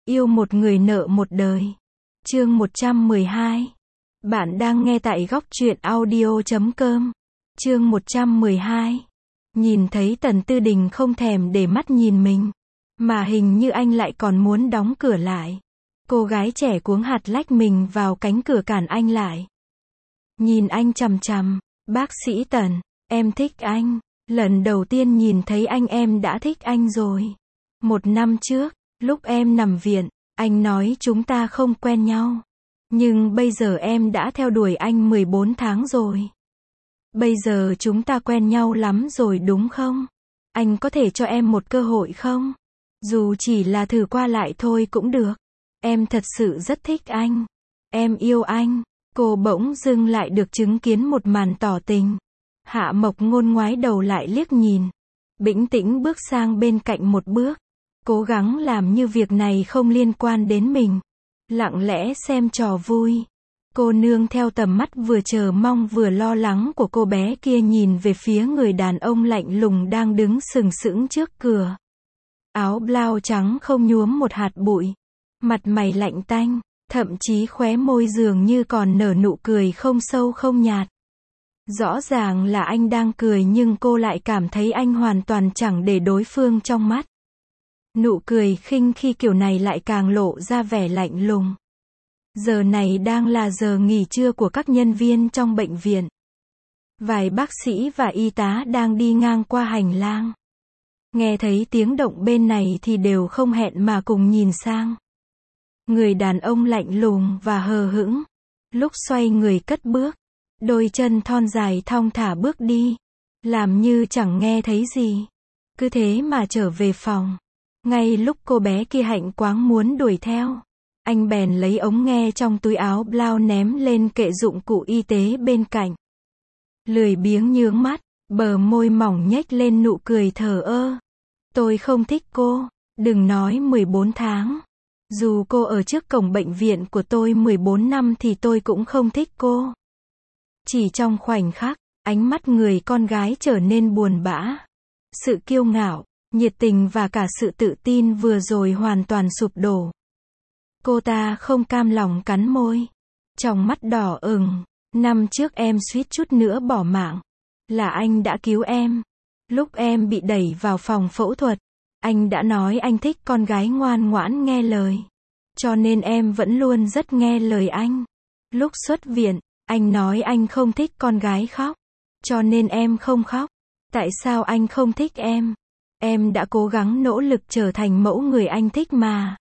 Yêu một người nợ một đời. Chương 112. Bạn đang nghe tại góc truyện audio.com. Chương 112. Nhìn thấy Tần Tư Đình không thèm để mắt nhìn mình, mà hình như anh lại còn muốn đóng cửa lại. Cô gái trẻ cuống hạt lách mình vào cánh cửa cản anh lại. Nhìn anh chằm chằm, bác sĩ Tần, em thích anh. Lần đầu tiên nhìn thấy anh em đã thích anh rồi. 1 năm trước, lúc em nằm viện, anh nói chúng ta không quen nhau. Nhưng bây giờ em đã theo đuổi anh 14 tháng rồi. Bây giờ chúng ta quen nhau lắm rồi đúng không? Anh có thể cho em một cơ hội không? Dù chỉ là thử qua lại thôi cũng được. Em thật sự rất thích anh. Em yêu anh. Cô bỗng dưng lại được chứng kiến một màn tỏ tình. Hạ Mộc Ngôn ngoái đầu lại liếc nhìn. Bĩnh tĩnh bước sang bên cạnh một bước. Cố gắng làm như việc này không liên quan đến mình. Lặng lẽ xem trò vui. Cô nương theo tầm mắt vừa chờ mong vừa lo lắng của cô bé kia nhìn về phía người đàn ông lạnh lùng đang đứng sừng sững trước cửa. Áo blau trắng không nhuốm một hạt bụi. Mặt mày lạnh tanh, thậm chí khóe môi dường như còn nở nụ cười không sâu không nhạt. Rõ ràng là anh đang cười nhưng cô lại cảm thấy anh hoàn toàn chẳng để đối phương trong mắt. Nụ cười khinh khi kiểu này lại càng lộ ra vẻ lạnh lùng. Giờ này đang là giờ nghỉ trưa của các nhân viên trong bệnh viện. Vài bác sĩ và y tá đang đi ngang qua hành lang. Nghe thấy tiếng động bên này thì đều không hẹn mà cùng nhìn sang. Người đàn ông lạnh lùng và hờ hững. Lúc xoay người cất bước, đôi chân thon dài thong thả bước đi. Làm như chẳng nghe thấy gì. Cứ thế mà trở về phòng. Ngay lúc cô bé kia hạnh quáng muốn đuổi theo, anh bèn lấy ống nghe trong túi áo blau ném lên kệ dụng cụ y tế bên cạnh. Lười biếng nhướng mắt, bờ môi mỏng nhếch lên nụ cười thờ ơ. Tôi không thích cô, đừng nói 14 tháng. Dù cô ở trước cổng bệnh viện của tôi 14 năm thì tôi cũng không thích cô. Chỉ trong khoảnh khắc, ánh mắt người con gái trở nên buồn bã. Sự kiêu ngạo, nhiệt tình và cả sự tự tin vừa rồi hoàn toàn sụp đổ. Cô ta không cam lòng cắn môi. Trong mắt đỏ ửng. Năm trước em suýt chút nữa bỏ mạng. Là anh đã cứu em. Lúc em bị đẩy vào phòng phẫu thuật, anh đã nói anh thích con gái ngoan ngoãn nghe lời. Cho nên em vẫn luôn rất nghe lời anh. Lúc xuất viện, anh nói anh không thích con gái khóc. Cho nên em không khóc. Tại sao anh không thích em? Em đã cố gắng nỗ lực trở thành mẫu người anh thích mà.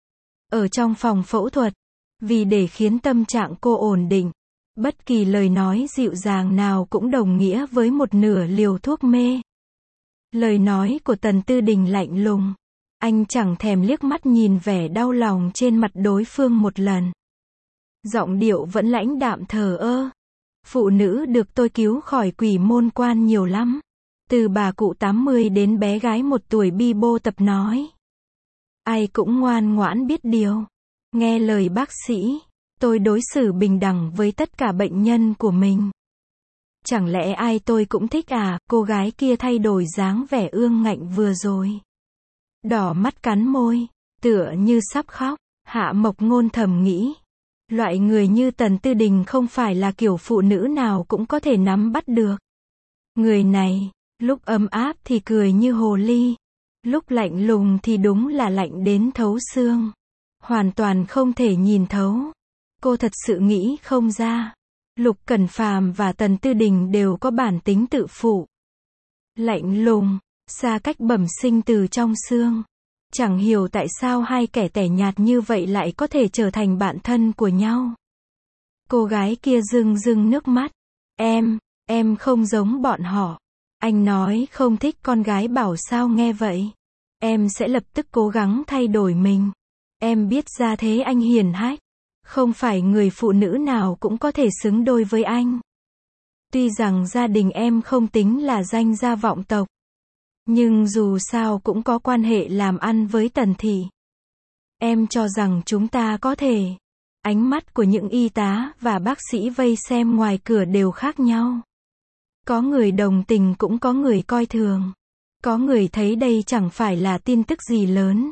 Ở trong phòng phẫu thuật, vì để khiến tâm trạng cô ổn định, bất kỳ lời nói dịu dàng nào cũng đồng nghĩa với một nửa liều thuốc mê. Lời nói của Tần Tư Đình lạnh lùng. Anh chẳng thèm liếc mắt nhìn vẻ đau lòng trên mặt đối phương một lần. Giọng điệu vẫn lãnh đạm thờ ơ. Phụ nữ được tôi cứu khỏi quỷ môn quan nhiều lắm. Từ bà cụ 80 đến bé gái 1 tuổi bi bô tập nói. Ai cũng ngoan ngoãn biết điều. Nghe lời bác sĩ. Tôi đối xử bình đẳng với tất cả bệnh nhân của mình. Chẳng lẽ ai tôi cũng thích à? Cô gái kia thay đổi dáng vẻ ương ngạnh vừa rồi. Đỏ mắt cắn môi, tựa như sắp khóc. Hạ Mộc Ngôn thầm nghĩ. Loại người như Tần Tư Đình không phải là kiểu phụ nữ nào cũng có thể nắm bắt được. Người này, lúc ấm áp thì cười như hồ ly. Lúc lạnh lùng thì đúng là lạnh đến thấu xương. Hoàn toàn không thể nhìn thấu. Cô thật sự nghĩ không ra. Lục Cẩn Phàm và Tần Tư Đình đều có bản tính tự phụ. Lạnh lùng, xa cách bẩm sinh từ trong xương. Chẳng hiểu tại sao hai kẻ tẻ nhạt như vậy lại có thể trở thành bạn thân của nhau. Cô gái kia rưng rưng nước mắt. Em không giống bọn họ. Anh nói không thích con gái bảo sao nghe vậy. Em sẽ lập tức cố gắng thay đổi mình. Em biết ra thế anh hiền hách. Không phải người phụ nữ nào cũng có thể xứng đôi với anh. Tuy rằng gia đình em không tính là danh gia vọng tộc. Nhưng dù sao cũng có quan hệ làm ăn với Tần thị. Em cho rằng chúng ta có thể. Ánh mắt của những y tá và bác sĩ vây xem ngoài cửa đều khác nhau. Có người đồng tình cũng có người coi thường. Có người thấy đây chẳng phải là tin tức gì lớn.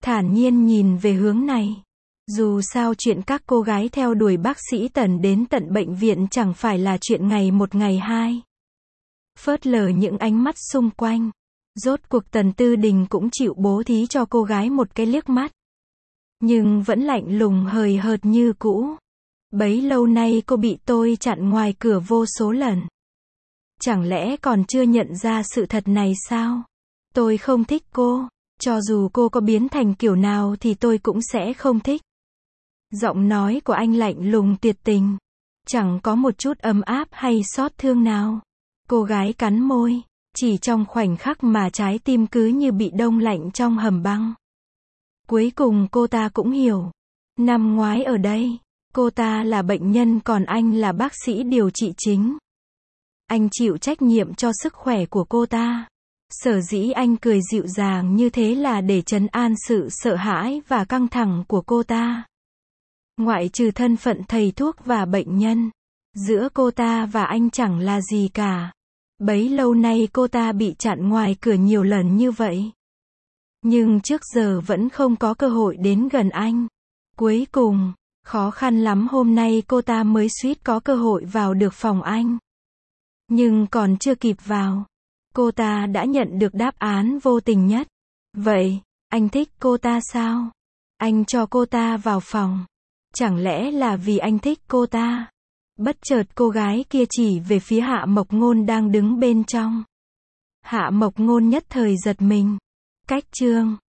thản nhiên nhìn về hướng này. Dù sao chuyện các cô gái theo đuổi bác sĩ Tần đến tận bệnh viện chẳng phải là chuyện ngày một ngày hai. Phớt lờ những ánh mắt xung quanh. Rốt cuộc Tần Tư Đình cũng chịu bố thí cho cô gái một cái liếc mắt. Nhưng vẫn lạnh lùng hời hợt như cũ. Bấy lâu nay cô bị tôi chặn ngoài cửa vô số lần. Chẳng lẽ còn chưa nhận ra sự thật này sao? Tôi không thích cô. Cho dù cô có biến thành kiểu nào thì tôi cũng sẽ không thích. Giọng nói của anh lạnh lùng tuyệt tình. Chẳng có một chút ấm áp hay xót thương nào. Cô gái cắn môi. Chỉ trong khoảnh khắc mà trái tim cứ như bị đông lạnh trong hầm băng. Cuối cùng cô ta cũng hiểu. Năm ngoái ở đây, cô ta là bệnh nhân còn anh là bác sĩ điều trị chính. Anh chịu trách nhiệm cho sức khỏe của cô ta. Sở dĩ anh cười dịu dàng như thế là để trấn an sự sợ hãi và căng thẳng của cô ta. Ngoại trừ thân phận thầy thuốc và bệnh nhân, giữa cô ta và anh chẳng là gì cả. Bấy lâu nay cô ta bị chặn ngoài cửa nhiều lần như vậy. Nhưng trước giờ vẫn không có cơ hội đến gần anh. Cuối cùng, khó khăn lắm hôm nay cô ta mới suýt có cơ hội vào được phòng anh. Nhưng còn chưa kịp vào, cô ta đã nhận được đáp án vô tình nhất. Vậy, anh thích cô ta sao? Anh cho cô ta vào phòng. Chẳng lẽ là vì anh thích cô ta? Bất chợt cô gái kia chỉ về phía Hạ Mộc Ngôn đang đứng bên trong. Hạ Mộc Ngôn nhất thời giật mình. Cách chương